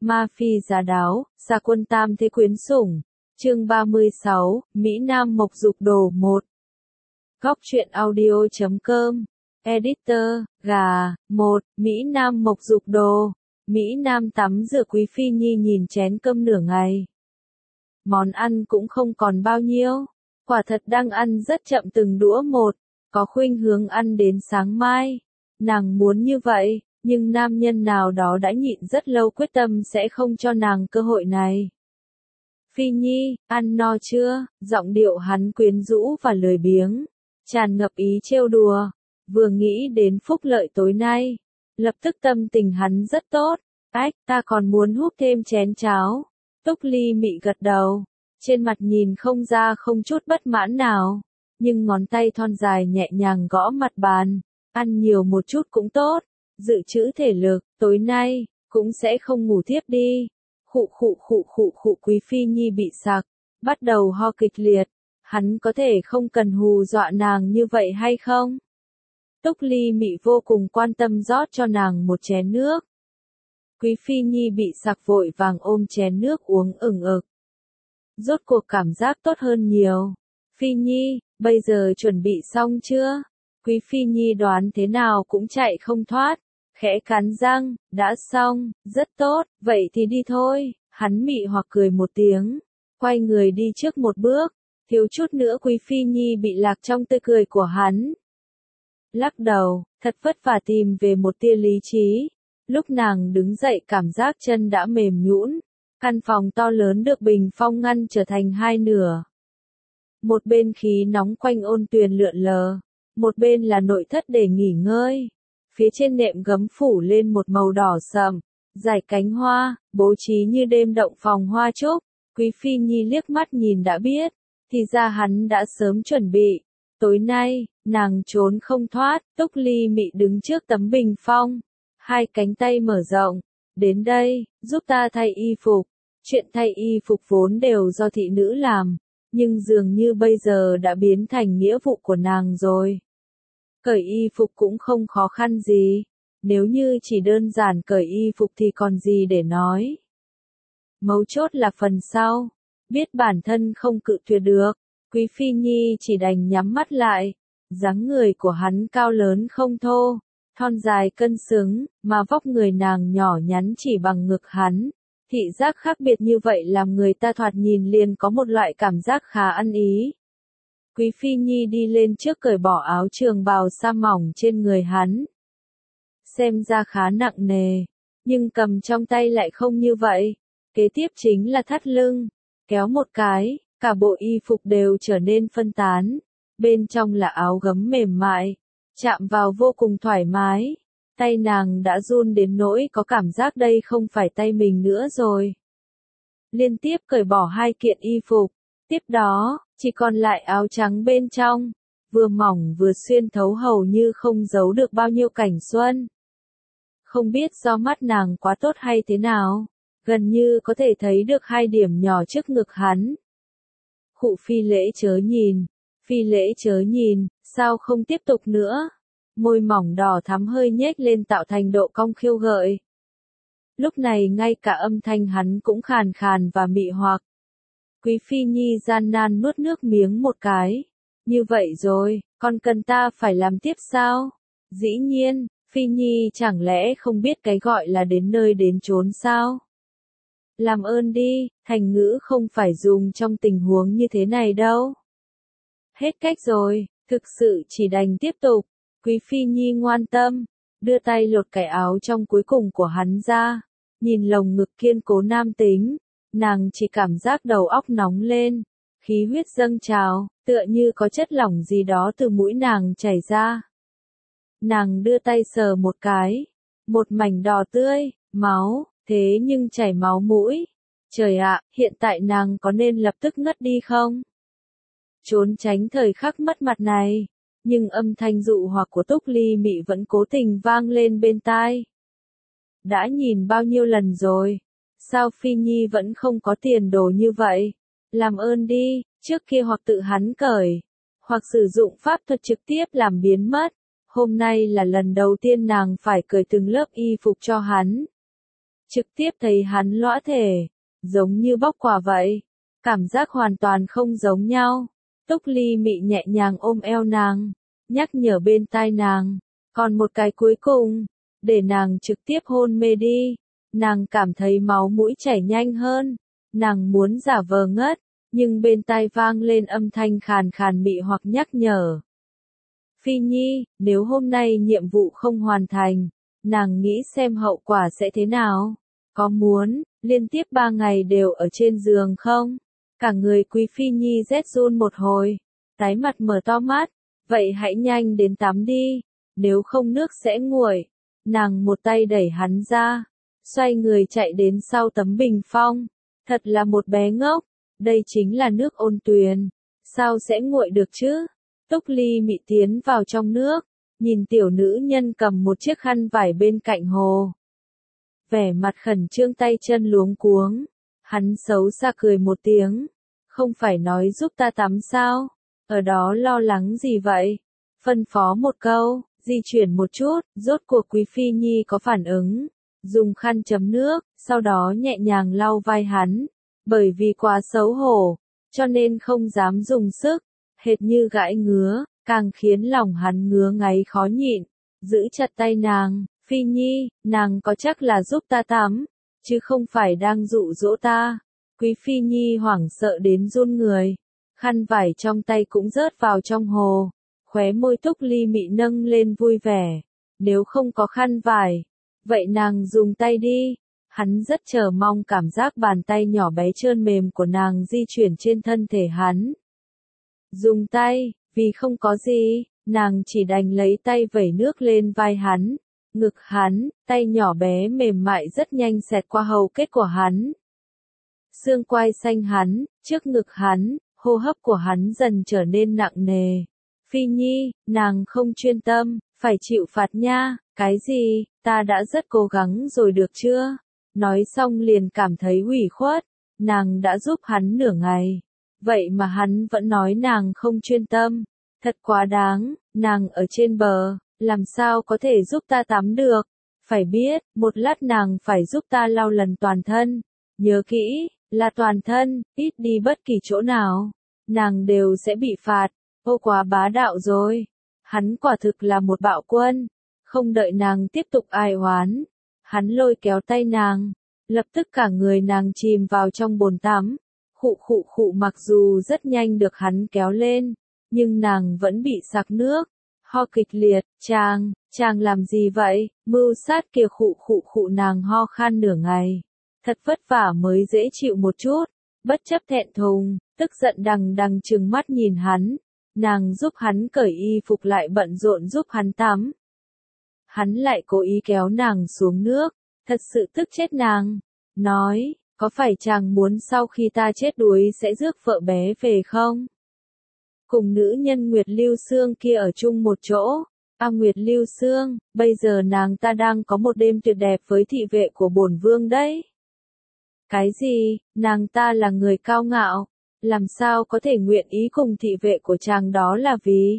Ma Phi Giá Đáo, Gia Quân Tam Thế Quyến Sủng. Chương 36, Mỹ Nam Mộc Dục Đồ 1. Góc truyện audio.com. Editor, gà, 1, Mỹ Nam Mộc Dục Đồ. Mỹ Nam tắm rửa Quý Phi Nhi nhìn chén cơm nửa ngày. Món ăn cũng không còn bao nhiêu. Quả thật đang ăn rất chậm từng đũa một, có khuynh hướng ăn đến sáng mai. Nàng muốn như vậy, nhưng nam nhân nào đó đã nhịn rất lâu quyết tâm sẽ không cho nàng cơ hội này. Phi Nhi, ăn no chưa? Giọng điệu hắn quyến rũ và lười biếng, tràn ngập ý trêu đùa. Vừa nghĩ đến phúc lợi tối nay, lập tức tâm tình hắn rất tốt. Ách, ta còn muốn húp thêm chén cháo. Túc Ly mị gật đầu, trên mặt nhìn không ra không chút bất mãn nào, nhưng ngón tay thon dài nhẹ nhàng gõ mặt bàn. Ăn nhiều một chút cũng tốt, dự trữ thể lực, tối nay cũng sẽ không ngủ tiếp đi. Khụ, Quý Phi Nhi bị sặc, bắt đầu ho kịch liệt. Hắn có thể không cần hù dọa nàng như vậy hay không? Túc Ly mị vô cùng quan tâm rót cho nàng một chén nước. Quý Phi Nhi bị sặc vội vàng ôm chén nước uống ửng ực. Rốt cuộc cảm giác tốt hơn nhiều. Phi Nhi, bây giờ chuẩn bị xong chưa? Quý Phi Nhi đoán thế nào cũng chạy không thoát. Khẽ cắn răng, đã xong, rất tốt, vậy thì đi thôi. Hắn mị hoặc cười một tiếng, quay người đi trước một bước, thiếu chút nữa Quý Phi Nhi bị lạc trong tươi cười của hắn. Lắc đầu, thật vất vả tìm về một tia lý trí. Lúc nàng đứng dậy cảm giác chân đã mềm nhũn. Căn phòng to lớn được bình phong ngăn trở thành hai nửa. Một bên khí nóng quanh ôn tuyền lượn lờ, một bên là nội thất để nghỉ ngơi. Phía trên nệm gấm phủ lên một màu đỏ sậm, dải cánh hoa, bố trí như đêm động phòng hoa trúc. Quý Phi Nhi liếc mắt nhìn đã biết, thì ra hắn đã sớm chuẩn bị. Tối nay, nàng trốn không thoát. Túc Ly mị đứng trước tấm bình phong, hai cánh tay mở rộng. Đến đây, giúp ta thay y phục. Chuyện thay y phục vốn đều do thị nữ làm, nhưng dường như bây giờ đã biến thành nghĩa vụ của nàng rồi. Cởi y phục cũng không khó khăn gì, nếu như chỉ đơn giản cởi y phục thì còn gì để nói. Mấu chốt là phần sau, biết bản thân không cự tuyệt được, Quý Phi Nhi chỉ đành nhắm mắt lại. Dáng người của hắn cao lớn không thô, thon dài cân xứng, mà vóc người nàng nhỏ nhắn chỉ bằng ngực hắn. Thị giác khác biệt như vậy làm người ta thoạt nhìn liền có một loại cảm giác khá ăn ý. Quý Phi Nhi đi lên trước cởi bỏ áo trường bào sa mỏng trên người hắn. Xem ra khá nặng nề, nhưng cầm trong tay lại không như vậy. Kế tiếp chính là thắt lưng, kéo một cái, cả bộ y phục đều trở nên phân tán. Bên trong là áo gấm mềm mại, chạm vào vô cùng thoải mái. Tay nàng đã run đến nỗi có cảm giác đây không phải tay mình nữa rồi. Liên tiếp cởi bỏ hai kiện y phục, tiếp đó, chỉ còn lại áo trắng bên trong, vừa mỏng vừa xuyên thấu hầu như không giấu được bao nhiêu cảnh xuân. Không biết do mắt nàng quá tốt hay thế nào, gần như có thể thấy được hai điểm nhỏ trước ngực hắn. Phi lễ chớ nhìn, sao không tiếp tục nữa? Môi mỏng đỏ thắm hơi nhếch lên tạo thành độ cong khiêu gợi. Lúc này ngay cả âm thanh hắn cũng khàn khàn và mị hoặc. Quý Phi Nhi gian nan nuốt nước miếng một cái. Như vậy rồi, còn cần ta phải làm tiếp sao? Dĩ nhiên, Phi Nhi chẳng lẽ không biết cái gọi là đến nơi đến chốn sao? Làm ơn đi, thành ngữ không phải dùng trong tình huống như thế này đâu. Hết cách rồi, thực sự chỉ đành tiếp tục. Quý Phi Nhi ngoan tâm, đưa tay lột cái áo trong cuối cùng của hắn ra, nhìn lồng ngực kiên cố nam tính, nàng chỉ cảm giác đầu óc nóng lên, khí huyết dâng trào, tựa như có chất lỏng gì đó từ mũi nàng chảy ra. Nàng đưa tay sờ một cái, một mảnh đỏ tươi, máu, thế nhưng chảy máu mũi. Trời ạ, hiện tại nàng có nên lập tức ngất đi không? Trốn tránh thời khắc mất mặt này. Nhưng âm thanh dụ hoặc của Túc Ly mị vẫn cố tình vang lên bên tai. Đã nhìn bao nhiêu lần rồi, sao Phi Nhi vẫn không có tiền đồ như vậy? Làm ơn đi, trước kia hoặc tự hắn cởi, hoặc sử dụng pháp thuật trực tiếp làm biến mất. Hôm nay là lần đầu tiên nàng phải cởi từng lớp y phục cho hắn. trực tiếp thấy hắn lõa thể, giống như bóc quả vậy. Cảm giác hoàn toàn không giống nhau. Túc Ly Mị nhẹ nhàng ôm eo nàng, nhắc nhở bên tai nàng, còn một cái cuối cùng, để nàng trực tiếp hôn mê đi. Nàng cảm thấy máu mũi chảy nhanh hơn, nàng muốn giả vờ ngất, nhưng bên tai vang lên âm thanh khàn khàn mị hoặc nhắc nhở. Phi Nhi, nếu hôm nay nhiệm vụ không hoàn thành, nàng nghĩ xem hậu quả sẽ thế nào? Có muốn, liên tiếp 3 ngày đều ở trên giường không? Cả người Quý Phi Nhi rét run một hồi, tái mặt mở to mắt, vậy hãy nhanh đến tắm đi, nếu không nước sẽ nguội. Nàng một tay đẩy hắn ra, xoay người chạy đến sau tấm bình phong, thật là một bé ngốc, đây chính là nước ôn tuyền, sao sẽ nguội được chứ? Túc Ly Mị tiến vào trong nước, nhìn tiểu nữ nhân cầm một chiếc khăn vải bên cạnh hồ. Vẻ mặt khẩn trương tay chân luống cuống, hắn xấu xa cười một tiếng, không phải nói giúp ta tắm sao, ở đó lo lắng gì vậy, phân phó một câu, di chuyển một chút, rốt cuộc Quý Phi Nhi có phản ứng, dùng khăn chấm nước, sau đó nhẹ nhàng lau vai hắn, bởi vì quá xấu hổ, cho nên không dám dùng sức, hệt như gãi ngứa, càng khiến lòng hắn ngứa ngáy khó nhịn, giữ chặt tay nàng. Phi Nhi, nàng có chắc là giúp ta tắm, chứ không phải đang dụ dỗ ta. Quý Phi Nhi hoảng sợ đến run người, khăn vải trong tay cũng rớt vào trong hồ, khóe môi Túc Ly Mị nâng lên vui vẻ. Nếu không có khăn vải, vậy nàng dùng tay đi. Hắn rất chờ mong cảm giác bàn tay nhỏ bé trơn mềm của nàng di chuyển trên thân thể hắn. Dùng tay, vì không có gì, nàng chỉ đành lấy tay vẩy nước lên vai hắn. Ngực hắn, tay nhỏ bé mềm mại rất nhanh xẹt qua hầu kết của hắn. Xương quai xanh hắn, trước ngực hắn, hô hấp của hắn dần trở nên nặng nề. Phi Nhi, nàng không chuyên tâm, phải chịu phạt nha, cái gì, ta đã rất cố gắng rồi được chưa? Nói xong liền cảm thấy ủy khuất, nàng đã giúp hắn nửa ngày. Vậy mà hắn vẫn nói nàng không chuyên tâm, thật quá đáng, nàng ở trên bờ. Làm sao có thể giúp ta tắm được? Phải biết, một lát nàng phải giúp ta lau lần toàn thân. Nhớ kỹ, là toàn thân, ít đi bất kỳ chỗ nào. Nàng đều sẽ bị phạt. Ô quá bá đạo rồi. Hắn quả thực là một bạo quân. Không đợi nàng tiếp tục ai oán. Hắn lôi kéo tay nàng. Lập tức cả người nàng chìm vào trong bồn tắm. Khụ khụ khụ mặc dù rất nhanh được hắn kéo lên. Nhưng nàng vẫn bị sặc nước. Ho kịch liệt, chàng làm gì vậy, mưu sát kia khụ khụ khụ nàng ho khan nửa ngày. Thật vất vả mới dễ chịu một chút, bất chấp thẹn thùng, tức giận đằng đằng trừng mắt nhìn hắn. Nàng giúp hắn cởi y phục lại bận rộn giúp hắn tắm. Hắn lại cố ý kéo nàng xuống nước, thật sự tức chết nàng. Nói, có phải chàng muốn sau khi ta chết đuối sẽ rước vợ bé về không? Cùng nữ nhân Nguyệt Lưu Sương kia ở chung một chỗ. Nguyệt Lưu Sương, bây giờ nàng ta đang có một đêm tuyệt đẹp với thị vệ của bổn vương đấy. Cái gì, nàng ta là người cao ngạo, làm sao có thể nguyện ý cùng thị vệ của chàng đó là vì?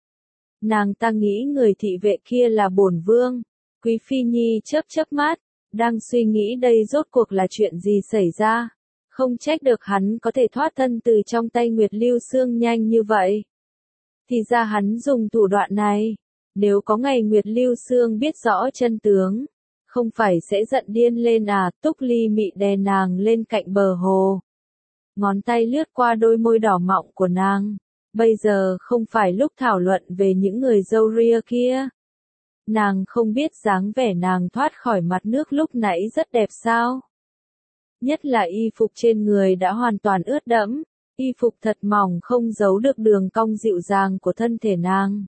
Nàng ta nghĩ người thị vệ kia là bổn vương. Quý Phi Nhi chớp chớp mắt, đang suy nghĩ đây rốt cuộc là chuyện gì xảy ra. Không trách được hắn có thể thoát thân từ trong tay Nguyệt Lưu Sương nhanh như vậy. Thì ra hắn dùng thủ đoạn này. Nếu có ngày Nguyệt Lưu Sương biết rõ chân tướng, không phải sẽ giận điên lên à? Túc Ly Mị đè nàng lên cạnh bờ hồ. Ngón tay lướt qua đôi môi đỏ mọng của nàng. Bây giờ không phải lúc thảo luận về những người râu ria kia. Nàng không biết dáng vẻ nàng thoát khỏi mặt nước lúc nãy rất đẹp sao? Nhất là y phục trên người đã hoàn toàn ướt đẫm, y phục thật mỏng không giấu được đường cong dịu dàng của thân thể nàng.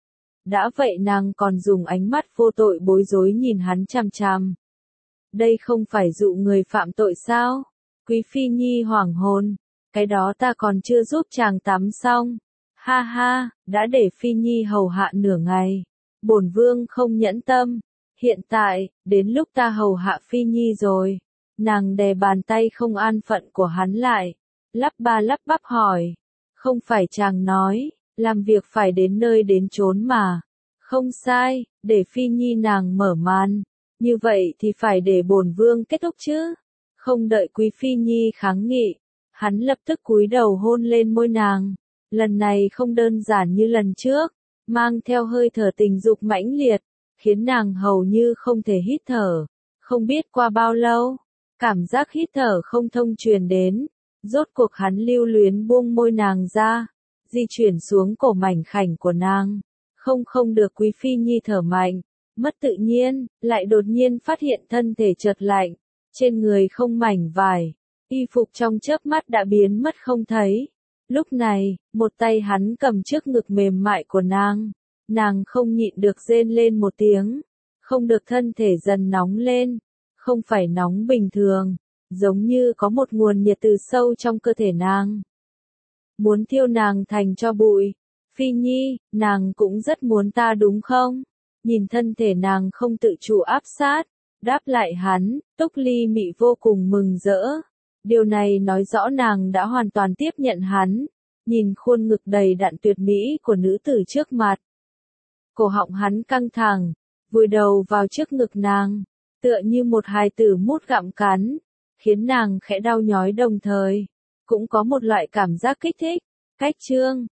Đã vậy nàng còn dùng ánh mắt vô tội bối rối nhìn hắn chằm chằm. Đây không phải dụ người phạm tội sao? Quý Phi Nhi hoảng hồn, cái đó ta còn chưa giúp chàng tắm xong. Ha ha, đã để Phi Nhi hầu hạ nửa ngày. Bổn vương không nhẫn tâm. Hiện tại, đến lúc ta hầu hạ Phi Nhi rồi. Nàng đè bàn tay không an phận của hắn lại, lắp ba lắp bắp hỏi. Không phải chàng nói, làm việc phải đến nơi đến chốn mà. Không sai, để Phi Nhi nàng mở màn. Như vậy thì phải để bổn vương kết thúc chứ. Không đợi Quý Phi Nhi kháng nghị, hắn lập tức cúi đầu hôn lên môi nàng. Lần này không đơn giản như lần trước, mang theo hơi thở tình dục mãnh liệt, khiến nàng hầu như không thể hít thở. Không biết qua bao lâu, cảm giác hít thở không thông truyền đến, rốt cuộc hắn lưu luyến buông môi nàng ra, di chuyển xuống cổ mảnh khảnh của nàng. Không được Quý Phi Nhi thở mạnh, mất tự nhiên, lại đột nhiên phát hiện thân thể chợt lạnh, trên người không mảnh vải, y phục trong chớp mắt đã biến mất không thấy. Lúc này, một tay hắn cầm trước ngực mềm mại của nàng không nhịn được rên lên một tiếng, không được thân thể dần nóng lên, không phải nóng bình thường, giống như có một nguồn nhiệt từ sâu trong cơ thể nàng. Muốn thiêu nàng thành tro bụi. Phi Nhi, nàng cũng rất muốn ta đúng không? Nhìn thân thể nàng không tự chủ áp sát, đáp lại hắn, Túc Ly Mị vô cùng mừng rỡ. Điều này nói rõ nàng đã hoàn toàn tiếp nhận hắn, nhìn khuôn ngực đầy đặn tuyệt mỹ của nữ tử trước mặt. Cổ họng hắn căng thẳng, vùi đầu vào trước ngực nàng, tựa như một hài tử mút gặm cắn, khiến nàng khẽ đau nhói đồng thời, cũng có một loại cảm giác kích thích. Cách chương